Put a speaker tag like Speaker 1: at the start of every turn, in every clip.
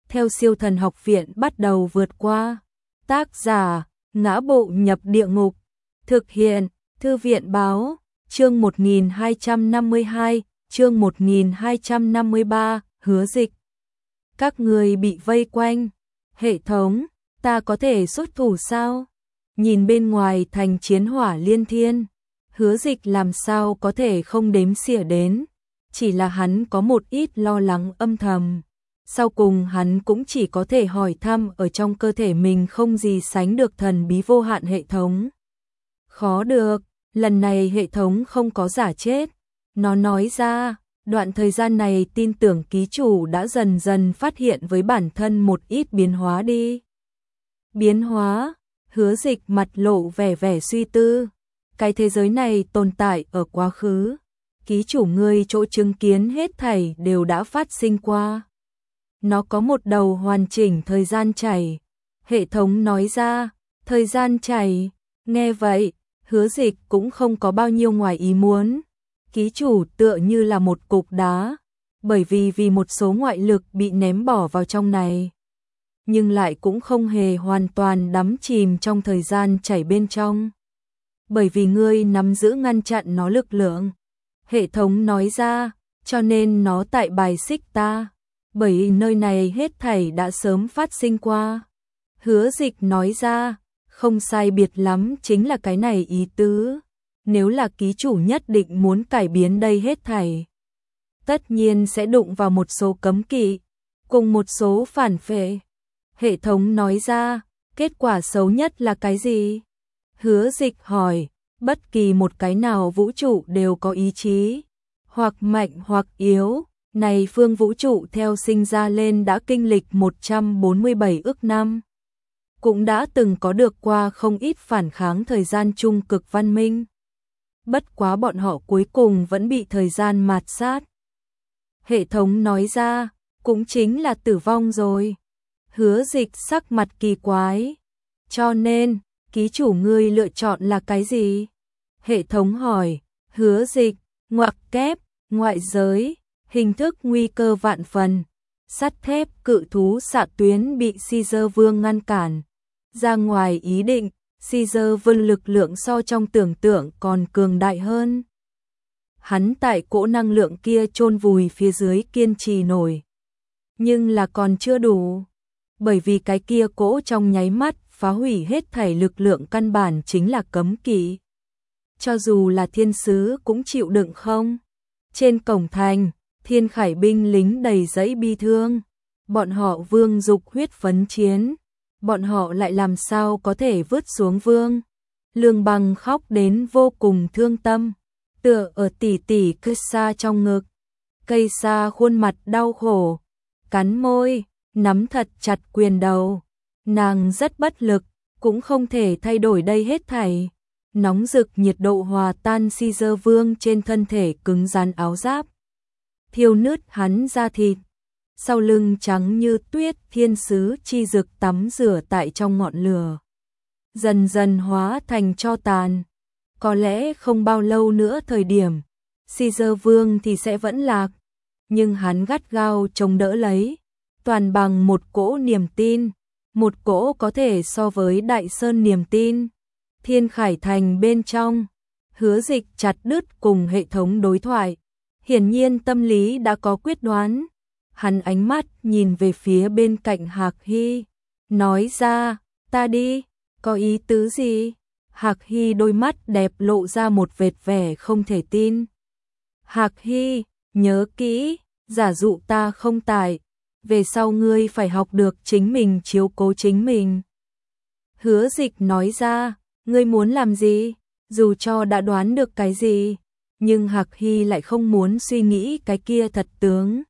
Speaker 1: theo Siêu Thần Học Viện bắt đầu vượt qua. Tác giả: Ngã Bộ Nhập Địa Ngục. Thực hiện: Thư viện báo. Chương 1252, chương 1253, Hứa Dịch. Các người bị vây quanh. Hệ thống, ta có thể xuất thủ sao? Nhìn bên ngoài thành chiến hỏa liên thiên, Hứa Dịch làm sao có thể không đếm xỉa đến. Chỉ là hắn có một ít lo lắng âm thầm. Sau cùng hắn cũng chỉ có thể hỏi thăm ở trong cơ thể mình không gì sánh được thần bí vô hạn hệ thống. Khó được, lần này hệ thống không có giả chết. Nó nói ra, đoạn thời gian này tin tưởng ký chủ đã dần dần phát hiện với bản thân một ít biến hóa đi. Biến hóa? Hứa Dịch mặt lộ vẻ suy tư. Cái thế giới này tồn tại ở quá khứ. Ký chủ ngươi chỗ chứng kiến hết thảy đều đã phát sinh qua. Nó có một đầu hoàn chỉnh thời gian chảy. Hệ thống nói ra, thời gian chảy. Nghe vậy, Hứa Dịch cũng không có bao nhiêu ngoài ý muốn. Ký chủ tựa như là một cục đá, bởi vì một số ngoại lực bị ném bỏ vào trong này. Nhưng lại cũng không hề hoàn toàn đắm chìm trong thời gian chảy bên trong. Bởi vì ngươi nắm giữ ngăn chặn nó lực lượng. Hệ thống nói ra, cho nên nó tại bài xích ta. Bởi nơi này hết thảy đã sớm phát sinh qua. Hứa Dịch nói ra, không sai biệt lắm chính là cái này ý tứ. Nếu là ký chủ nhất định muốn cải biến đây hết thảy, tất nhiên sẽ đụng vào một số cấm kỵ, cùng một số phản phệ. Hệ thống nói ra, kết quả xấu nhất là cái gì? Hứa Dịch hỏi, bất kỳ một cái nào vũ trụ đều có ý chí, hoặc mạnh hoặc yếu. Này phương vũ trụ theo sinh ra lên đã kinh lịch 147 ức năm. Cũng đã từng có được qua không ít phản kháng thời gian trung cực văn minh. Bất quá bọn họ cuối cùng vẫn bị thời gian mạt sát. Hệ thống nói ra, cũng chính là tử vong rồi. Hứa Dịch sắc mặt kỳ quái. Cho nên, ký chủ ngươi lựa chọn là cái gì? Hệ thống hỏi. Hứa Dịch, ngoặc kép, ngoại giới, hình thức nguy cơ vạn phần. Sắt thép cự thú xạ tuyến bị Caesar Vương ngăn cản. Ra ngoài ý định, Caesar Vương lực lượng so trong tưởng tượng còn cường đại hơn. Hắn tại cỗ năng lượng kia chôn vùi phía dưới kiên trì nổi. Nhưng là còn chưa đủ. Bởi vì cái kia cỗ trong nháy mắt phá hủy hết thảy lực lượng căn bản chính là cấm kỵ. Cho dù là thiên sứ cũng chịu đựng không? Trên cổng thành, Thiên Khải binh lính đầy dẫy bi thương. Bọn họ vương dục huyết phấn chiến. Bọn họ lại làm sao có thể vứt xuống vương. Lương Bằng khóc đến vô cùng thương tâm, tựa ở tỉ tỉ cây sa trong ngực. Cây sa khuôn mặt đau khổ, cắn môi, nắm thật chặt quyền đầu. Nàng rất bất lực, cũng không thể thay đổi đây hết thảy. Nóng rực nhiệt độ hòa tan Caesar Vương trên thân thể cứng rắn áo giáp, thiêu nứt hắn da thịt. Sau lưng trắng như tuyết thiên sứ chi dực tắm rửa tại trong ngọn lửa, dần dần hóa thành tro tàn. Có lẽ không bao lâu nữa thời điểm, Caesar Vương thì sẽ vẫn lạc, nhưng hắn gắt gao chống đỡ lấy, toàn bằng một cỗ niềm tin, một cỗ có thể so với Đại Sơn niềm tin. Thiên Khải thành bên trong, Hứa Dịch chặt đứt cùng hệ thống đối thoại, hiển nhiên tâm lý đã có quyết đoán. Hắn ánh mắt nhìn về phía bên cạnh Hạc Hy, nói ra, ta đi, có ý tứ gì? Hạc Hy đôi mắt đẹp lộ ra một vệt vẻ không thể tin. Hạc Hy, nhớ kỹ, giả dụ ta không tại, về sau ngươi phải học được chính mình chiếu cố chính mình. Hứa Dịch nói ra, ngươi muốn làm gì? Dù cho đã đoán được cái gì, nhưng Hạc Hy lại không muốn suy nghĩ cái kia thật tướng.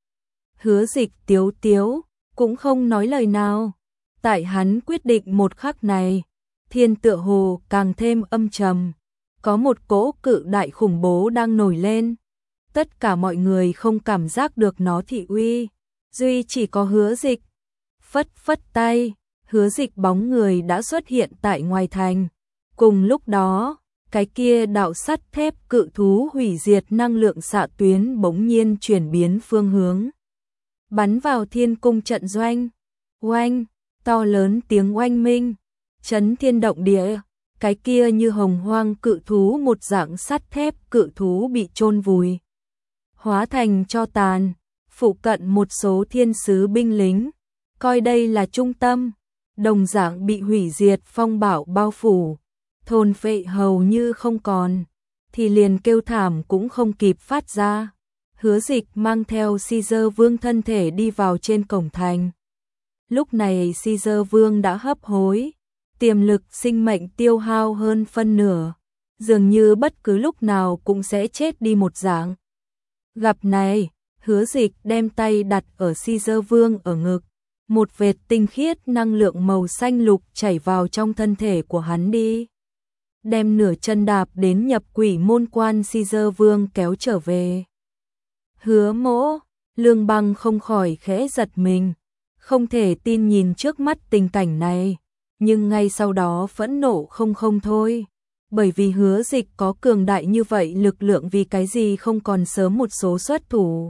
Speaker 1: Hứa Dịch tiếu tiếu, cũng không nói lời nào. Tại hắn quyết định một khắc này, thiên tựa hồ càng thêm âm trầm. Có một cỗ cự đại khủng bố đang nổi lên. Tất cả mọi người không cảm giác được nó thị uy, duy chỉ có Hứa Dịch. Phất phất tay, Hứa Dịch bóng người đã xuất hiện tại ngoài thành. Cùng lúc đó, cái kia đạo sắt thép cự thú hủy diệt năng lượng xạ tuyến bỗng nhiên chuyển biến phương hướng. bắn vào thiên cung trận doanh. Oanh, to lớn tiếng oanh minh, chấn thiên động địa, cái kia như hồng hoang cự thú một dạng sắt thép cự thú bị chôn vùi, hóa thành tro tàn, phụ cận một số thiên sứ binh lính, coi đây là trung tâm, đồng dạng bị hủy diệt phong bạo bao phủ, thôn phệ hầu như không còn, thì liền kêu thảm cũng không kịp phát ra. Hứa Dịch mang theo Caesar Vương thân thể đi vào trên cổng thành. Lúc này Caesar Vương đã hấp hối, tiềm lực sinh mệnh tiêu hao hơn phân nửa, dường như bất cứ lúc nào cũng sẽ chết đi một dạng. Gặp này, Hứa Dịch đem tay đặt ở Caesar Vương ở ngực, một vệt tinh khiết năng lượng màu xanh lục chảy vào trong thân thể của hắn đi. Đem nửa chân đạp đến nhập quỷ môn quan Caesar Vương kéo trở về. Hứa Mỗ, Lương Băng không khỏi khẽ giật mình, không thể tin nhìn trước mắt tình cảnh này, nhưng ngay sau đó phẫn nộ không thôi, bởi vì Hứa Dịch có cường đại như vậy lực lượng vì cái gì không còn sớm một số xuất thủ.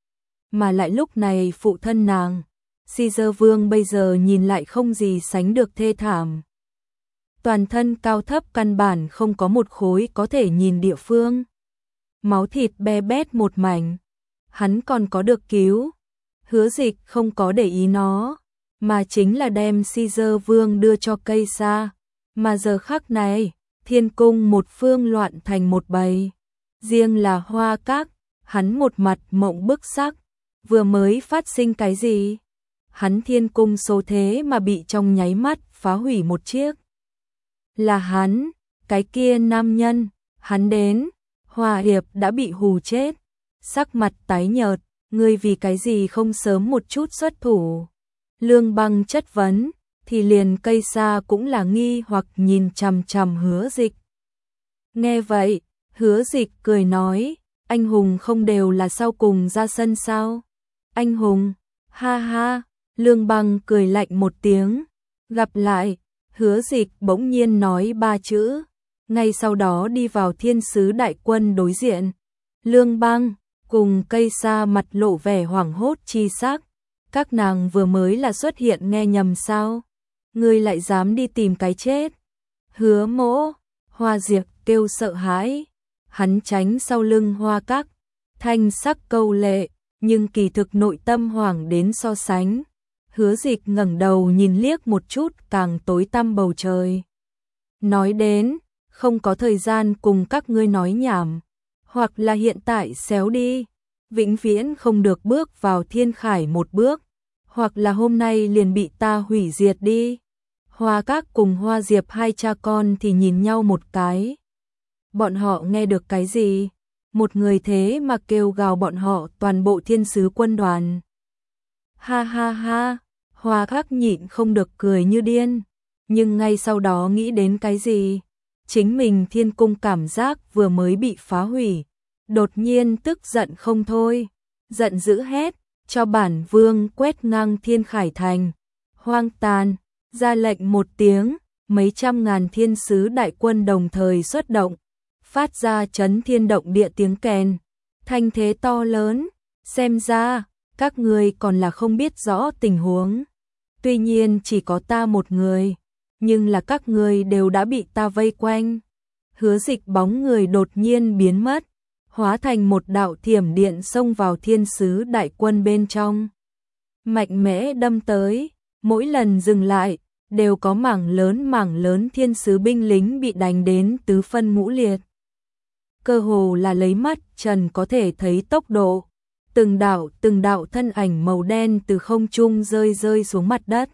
Speaker 1: Mà lại lúc này phụ thân nàng, Caesar Vương bây giờ nhìn lại không gì sánh được thê thảm. Toàn thân cao thấp căn bản không có một khối có thể nhìn địa phương. Máu thịt be bét một mảnh. Hắn còn có được cứu. Hứa Dịch không có để ý nó, mà chính là đem Caesar Vương đưa cho cây xa. Mà giờ khắc này, thiên cung một phương loạn thành một bầy. Riêng là Hoa Các, hắn một mặt mộng bức sắc. Vừa mới phát sinh cái gì? Hắn thiên cung số thế mà bị trong nháy mắt phá hủy một chiếc. Là hắn, cái kia nam nhân, hắn đến, Hòa Hiệp đã bị hù chết, sắc mặt tái nhợt, ngươi vì cái gì không sớm một chút xuất thủ. Lương Băng chất vấn, thì liền cây xa cũng là nghi hoặc nhìn chằm chằm Hứa Dịch. Nghe vậy, Hứa Dịch cười nói, anh hùng không đều là sau cùng ra sân sao? Anh hùng, ha ha, Lương Băng cười lạnh một tiếng, gặp lại. Hứa Dịch bỗng nhiên nói 3 chữ, ngay sau đó đi vào thiên sứ đại quân đối diện. Lương Băng cùng cây xa mặt lộ vẻ hoảng hốt chi sắc, các nàng vừa mới là xuất hiện nghe nhầm sao? Ngươi lại dám đi tìm cái chết? Hứa Mỗ, Hoa Diệp kêu sợ hãi, hắn tránh sau lưng Hoa Các, thanh sắc câu lệ, nhưng kỳ thực nội tâm hoảng đến so sánh. Hứa Dịch ngẩng đầu nhìn liếc một chút càng tối tăm bầu trời. Nói đến, không có thời gian cùng các ngươi nói nhảm, hoặc là hiện tại xéo đi, vĩnh viễn không được bước vào thiên khải một bước, hoặc là hôm nay liền bị ta hủy diệt đi. Hoa Các cùng Hoa Diệp hai cha con thì nhìn nhau một cái. Bọn họ nghe được cái gì? Một người thế mà kêu gào bọn họ toàn bộ thiên sứ quân đoàn. Ha ha ha, Hoa Các nhịn không được cười như điên, nhưng ngay sau đó nghĩ đến cái gì? Chính mình thiên cung cảm giác vừa mới bị phá hủy, đột nhiên tức giận không thôi, giận dữ hét, cho bản vương quét ngang thiên khải thành, hoang tàn, ra lệnh một tiếng, mấy trăm ngàn thiên sứ đại quân đồng thời xuất động, phát ra chấn thiên động địa tiếng kèn, thanh thế to lớn, xem ra các ngươi còn là không biết rõ tình huống. Tuy nhiên chỉ có ta một người, nhưng là các ngươi đều đã bị ta vây quanh. Hứa Dịch bóng người đột nhiên biến mất, hóa thành một đạo thiểm điện xông vào thiên sứ đại quân bên trong. Mạnh mẽ đâm tới, mỗi lần dừng lại, đều có mảng lớn thiên sứ binh lính bị đánh đến tứ phân ngũ liệt. Cơ hồ là lấy mắt trần có thể thấy tốc độ, từng đạo thân ảnh màu đen từ không trung rơi xuống mặt đất.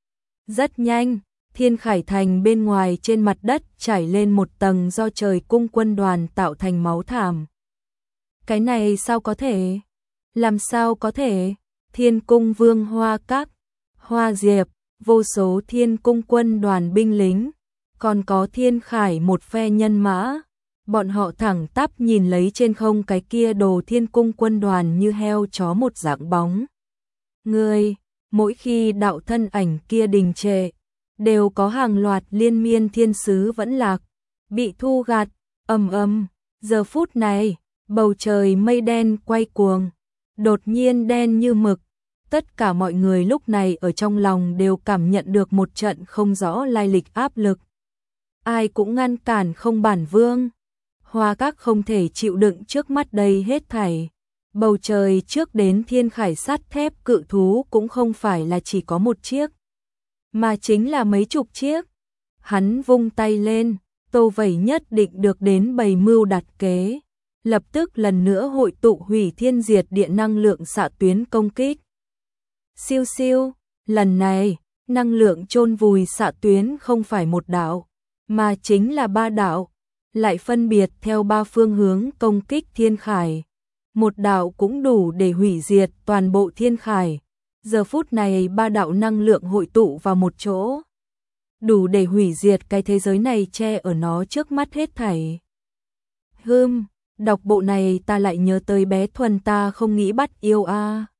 Speaker 1: Rất nhanh, thiên khải thành bên ngoài trên mặt đất trải lên một tầng do trời cung quân đoàn tạo thành máu thảm. Cái này sao có thể? Làm sao có thể? Thiên cung vương Hoa Các, Hoa Diệp, vô số thiên cung quân đoàn binh lính, còn có thiên khải một phe nhân mã. Bọn họ thẳng tắp nhìn lấy trên không cái kia đồ thiên cung quân đoàn như heo chó một dạng bóng. Người, mỗi khi đạo thân ảnh kia đình trệ, đều có hàng loạt liên miên thiên sứ vẫn lạc, bị thu gạt, ầm. Giờ phút này, bầu trời mây đen quay cuồng, đột nhiên đen như mực, Tất cả mọi người lúc này ở trong lòng đều cảm nhận được một trận không rõ lai lịch áp lực. Ai cũng ngăn cản không bản vương. Hoa Các không thể chịu đựng trước mắt đây hết thảy. Bầu trời trước đến thiên khải sắt thép cự thú cũng không phải là chỉ có một chiếc, mà chính là mấy chục chiếc. Hắn vung tay lên, Tô Vẩy nhất định được đến bày mưu đặt kế. Lập tức lần nữa hội tụ hủy thiên diệt địa năng lượng xạ tuyến công kích. Siêu siêu, lần này, năng lượng chôn vùi xạ tuyến không phải một đạo, mà chính là 3 đạo, lại phân biệt theo 3 phương hướng công kích thiên khải. Một đạo cũng đủ để hủy diệt toàn bộ thiên khải. Giờ phút này 3 đạo năng lượng hội tụ vào một chỗ, đủ để hủy diệt cái thế giới này che ở nó trước mắt hết thảy. Đọc bộ này ta lại nhớ tới bé Thuần ta không nghĩ bắt yêu a.